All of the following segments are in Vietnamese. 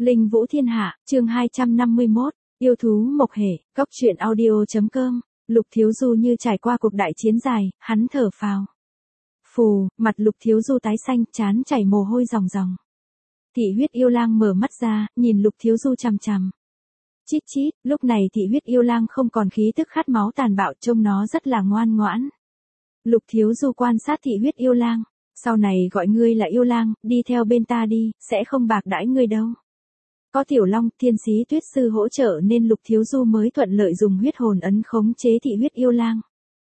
Linh Vũ Thiên Hạ, chương 251, yêu thú mộc hệ, cóc truyện audio.com, Lục Thiếu Du như trải qua cuộc đại chiến dài, hắn thở phào. Phù, mặt Lục Thiếu Du tái xanh, trán chảy mồ hôi ròng ròng. Thị huyết yêu lang mở mắt ra, nhìn Lục Thiếu Du chằm chằm. Chít chít, lúc này thị huyết yêu lang không còn khí tức khát máu tàn bạo, trông nó rất là ngoan ngoãn. Lục Thiếu Du quan sát thị huyết yêu lang, sau này gọi ngươi là yêu lang, đi theo bên ta đi, sẽ không bạc đãi ngươi đâu. Có Tiểu Long, Thiên Sĩ Tuyết Sư hỗ trợ nên Lục Thiếu Du mới thuận lợi dùng huyết hồn ấn khống chế thị huyết yêu lang.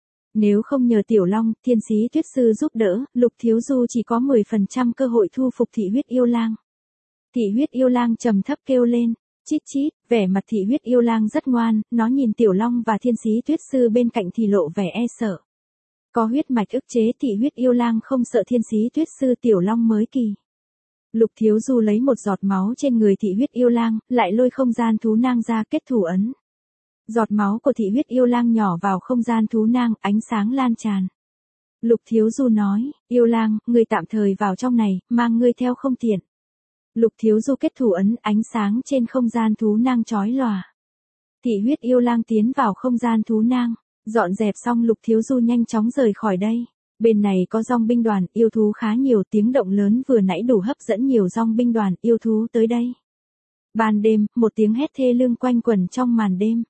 Nếu không nhờ Tiểu Long, Thiên Sĩ Tuyết Sư giúp đỡ, Lục Thiếu Du chỉ có 10% cơ hội thu phục thị huyết yêu lang. Thị huyết yêu lang trầm thấp kêu lên, chít chít, vẻ mặt thị huyết yêu lang rất ngoan, nó nhìn Tiểu Long và Thiên Sĩ Tuyết Sư bên cạnh thì lộ vẻ e sợ. Có huyết mạch ức chế thị huyết yêu lang không sợ Thiên Sĩ Tuyết Sư, Tiểu Long mới kỳ. Lục Thiếu Du lấy một giọt máu trên người thị huyết yêu lang, lại lôi không gian thú nang ra kết thủ ấn. Giọt máu của thị huyết yêu lang nhỏ vào không gian thú nang, ánh sáng lan tràn. Lục Thiếu Du nói, yêu lang, ngươi tạm thời vào trong này, mang ngươi theo không tiện. Lục Thiếu Du kết thủ ấn, ánh sáng trên không gian thú nang chói lòa. Thị huyết yêu lang tiến vào không gian thú nang, dọn dẹp xong Lục Thiếu Du nhanh chóng rời khỏi đây. Bên này có dòng binh đoàn, yêu thú khá nhiều, tiếng động lớn vừa nãy đủ hấp dẫn nhiều dòng binh đoàn, yêu thú tới đây. Ban đêm, một tiếng hét thê lương quanh quẩn trong màn đêm.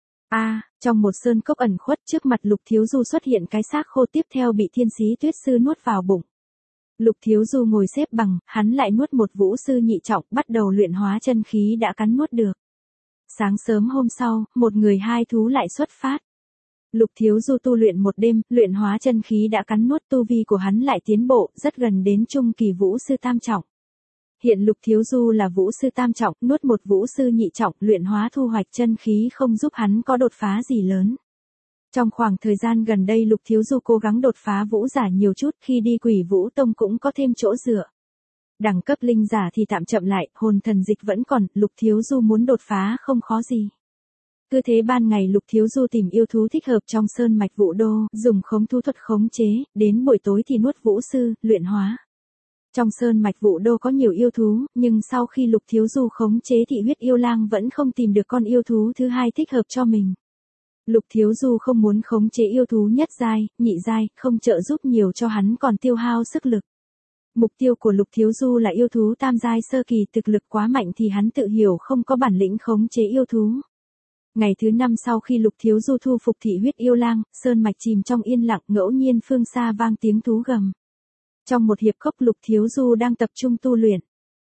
Trong một sơn cốc ẩn khuất trước mặt Lục Thiếu Du xuất hiện cái xác khô tiếp theo bị Thiên Sĩ Tuyết Sư nuốt vào bụng. Lục Thiếu Du ngồi xếp bằng, hắn lại nuốt một vũ sư nhị trọng, bắt đầu luyện hóa chân khí đã cắn nuốt được. Sáng sớm hôm sau, một người hai thú lại xuất phát. Lục Thiếu Du tu luyện một đêm, luyện hóa chân khí đã cắn nuốt, tu vi của hắn lại tiến bộ, rất gần đến trung kỳ vũ sư tam trọng. Hiện Lục Thiếu Du là vũ sư tam trọng, nuốt một vũ sư nhị trọng, luyện hóa thu hoạch chân khí không giúp hắn có đột phá gì lớn. Trong khoảng thời gian gần đây Lục Thiếu Du cố gắng đột phá vũ giả nhiều chút, khi đi Quỷ Vũ Tông cũng có thêm chỗ dựa. Đẳng cấp linh giả thì tạm chậm lại, hồn thần dịch vẫn còn, Lục Thiếu Du muốn đột phá không khó gì. Cứ thế ban ngày Lục Thiếu Du tìm yêu thú thích hợp trong sơn mạch Vũ Đô, dùng khống thú thuật khống chế, đến buổi tối thì nuốt vũ sư, luyện hóa. Trong sơn mạch Vũ Đô có nhiều yêu thú, nhưng sau khi Lục Thiếu Du khống chế thị huyết yêu lang vẫn không tìm được con yêu thú thứ hai thích hợp cho mình. Lục Thiếu Du không muốn khống chế yêu thú nhất giai, nhị giai, không trợ giúp nhiều cho hắn còn tiêu hao sức lực. Mục tiêu của Lục Thiếu Du là yêu thú tam giai sơ kỳ, thực lực quá mạnh thì hắn tự hiểu không có bản lĩnh khống chế yêu thú. Ngày thứ 5 sau khi Lục Thiếu Du thu phục thị huyết yêu lang, sơn mạch chìm trong yên lặng, ngẫu nhiên phương xa vang tiếng thú gầm. Trong một hiệp cốc Lục Thiếu Du đang tập trung tu luyện.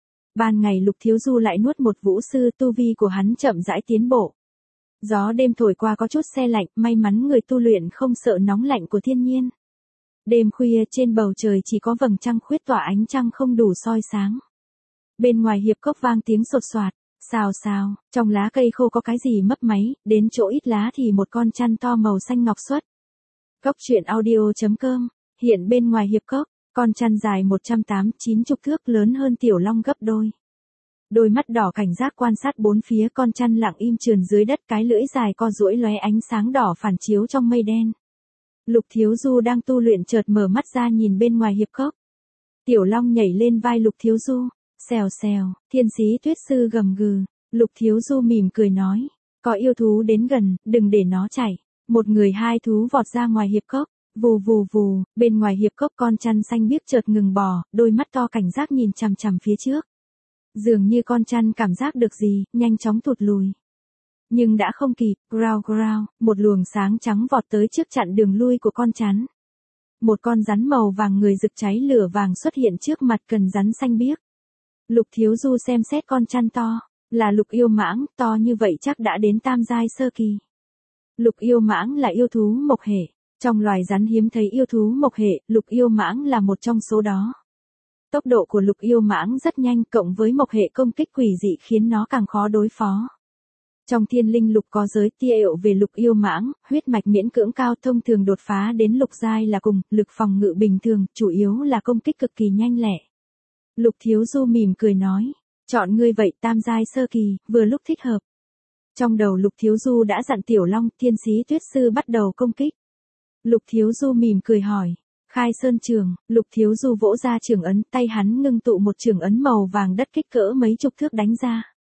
Ban ngày Lục Thiếu Du lại nuốt một vũ sư, tu vi của hắn chậm rãi tiến bộ. Gió đêm thổi qua có chút se lạnh, may mắn người tu luyện không sợ nóng lạnh của thiên nhiên. Đêm khuya trên bầu trời chỉ có vầng trăng khuyết tỏa ánh trăng không đủ soi sáng. Bên ngoài hiệp cốc vang tiếng sột soạt. Xào xào, trong lá cây khô có cái gì mấp máy, đến chỗ ít lá thì một con chăn to màu xanh ngọc xuất. Cóc truyện audio.com, hiện bên ngoài hiệp cốc, con chăn dài 180-90 thước lớn hơn Tiểu Long gấp đôi. Đôi mắt đỏ cảnh giác quan sát bốn phía, con chăn lặng im trườn dưới đất, cái lưỡi dài co duỗi lóe ánh sáng đỏ phản chiếu trong mây đen. Lục Thiếu Du đang tu luyện chợt mở mắt ra nhìn bên ngoài hiệp cốc. Tiểu Long nhảy lên vai Lục Thiếu Du. Xèo xèo, Thiên Sĩ Tuyết Sư gầm gừ, Lục Thiếu Du mỉm cười nói, có yêu thú đến gần, đừng để nó chạy. Một người hai thú vọt ra ngoài hiệp cốc, vù vù vù, bên ngoài hiệp cốc con chăn xanh biếc chợt ngừng bò, đôi mắt to cảnh giác nhìn chằm chằm phía trước. Dường như con chăn cảm giác được gì, nhanh chóng thụt lùi. Nhưng đã không kịp, growl growl, một luồng sáng trắng vọt tới trước chặn đường lui của con chắn. Một con rắn màu vàng người rực cháy lửa vàng xuất hiện trước mặt cần rắn xanh biếc. Lục Thiếu Du xem xét con chăn to, là lục yêu mãng, to như vậy chắc đã đến tam giai sơ kỳ. Lục yêu mãng là yêu thú mộc hệ, trong loài rắn hiếm thấy yêu thú mộc hệ, lục yêu mãng là một trong số đó. Tốc độ của lục yêu mãng rất nhanh, cộng với mộc hệ công kích quỷ dị khiến nó càng khó đối phó. Trong thiên linh lục có giới tiêu về lục yêu mãng, huyết mạch miễn cưỡng cao, thông thường đột phá đến lục giai là cùng, lực phòng ngự bình thường, chủ yếu là công kích cực kỳ nhanh lẹ. Lục Thiếu Du mỉm cười nói, chọn ngươi vậy, tam giai sơ kỳ, vừa lúc thích hợp. Trong đầu Lục Thiếu Du đã dặn Tiểu Long, Thiên Sĩ Tuyết Sư bắt đầu công kích. Lục Thiếu Du mỉm cười hỏi, khai sơn trường, Lục Thiếu Du vỗ ra trường ấn, tay hắn ngưng tụ một trường ấn màu vàng đất kích cỡ mấy chục thước đánh ra.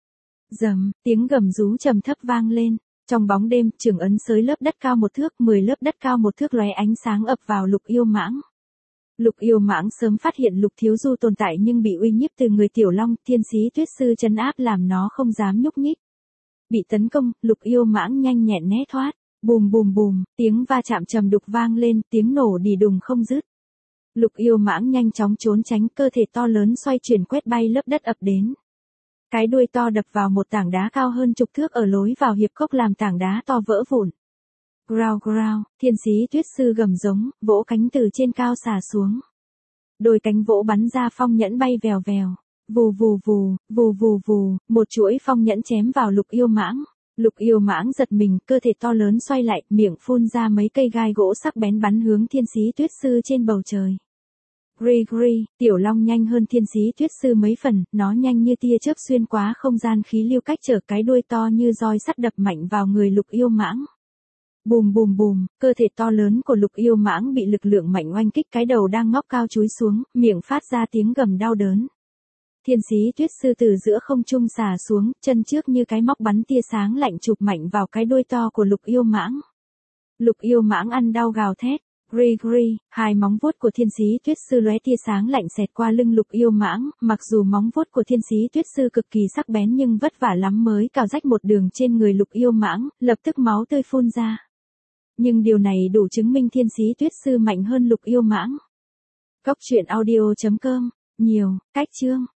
Rầm, tiếng gầm rú trầm thấp vang lên. Trong bóng đêm, Trường Ấn xới lớp đất cao 1 thước, 10 lớp đất cao 1 thước lóe ánh sáng ập vào Lục Yêu Mãng. Lục Yêu Mãng sớm phát hiện Lục Thiếu Du tồn tại nhưng bị uy nhiếp từ người Tiểu Long, Thiên Sĩ Tuyết Sư trấn áp làm nó không dám nhúc nhích. Bị tấn công, Lục Yêu Mãng nhanh nhẹn né thoát. Bùm bùm bùm, tiếng va chạm trầm đục vang lên, tiếng nổ đì đùng không dứt. Lục Yêu Mãng nhanh chóng trốn tránh, cơ thể to lớn xoay chuyển quét bay lớp đất ập đến. Cái đuôi to đập vào một tảng đá cao hơn chục thước ở lối vào hiệp cốc làm tảng đá to vỡ vụn. Growl growl, Thiên Sĩ Tuyết Sư gầm giống, vỗ cánh từ trên cao xả xuống. Đôi cánh vỗ bắn ra phong nhẫn bay vèo vèo. Vù vù vù, vù vù vù, một chuỗi phong nhẫn chém vào Lục Yêu Mãng. Lục Yêu Mãng giật mình, cơ thể to lớn xoay lại, miệng phun ra mấy cây gai gỗ sắc bén bắn hướng Thiên Sĩ Tuyết Sư trên bầu trời. Gri gri, Tiểu Long nhanh hơn Thiên Sĩ Tuyết Sư mấy phần, nó nhanh như tia chớp xuyên qua không gian khí lưu cách trở, cái đuôi to như roi sắt đập mạnh vào người Lục Yêu Mãng. Bùm bùm bùm, cơ thể to lớn của Lục Yêu Mãng bị lực lượng mạnh oanh kích, cái đầu đang ngóc cao chúi xuống, miệng phát ra tiếng gầm đau đớn. Thiên Sĩ Tuyết Sư từ giữa không trung xả xuống, chân trước như cái móc bắn tia sáng lạnh chụp mạnh vào cái đuôi to của Lục Yêu Mãng. Lục Yêu Mãng ăn đau gào thét. Gri gri, hai móng vuốt của Thiên Sĩ Tuyết Sư lóe tia sáng lạnh xẹt qua lưng Lục Yêu Mãng, mặc dù móng vuốt của Thiên Sĩ Tuyết Sư cực kỳ sắc bén nhưng vất vả lắm mới cào rách một đường trên người Lục Yêu Mãng, lập tức máu tươi phun ra. Nhưng điều này đủ chứng minh Thiên Sĩ Tuyết Sư mạnh hơn Lục Yêu Mãng. Cốc truyện audio.com, nhiều, cách chương.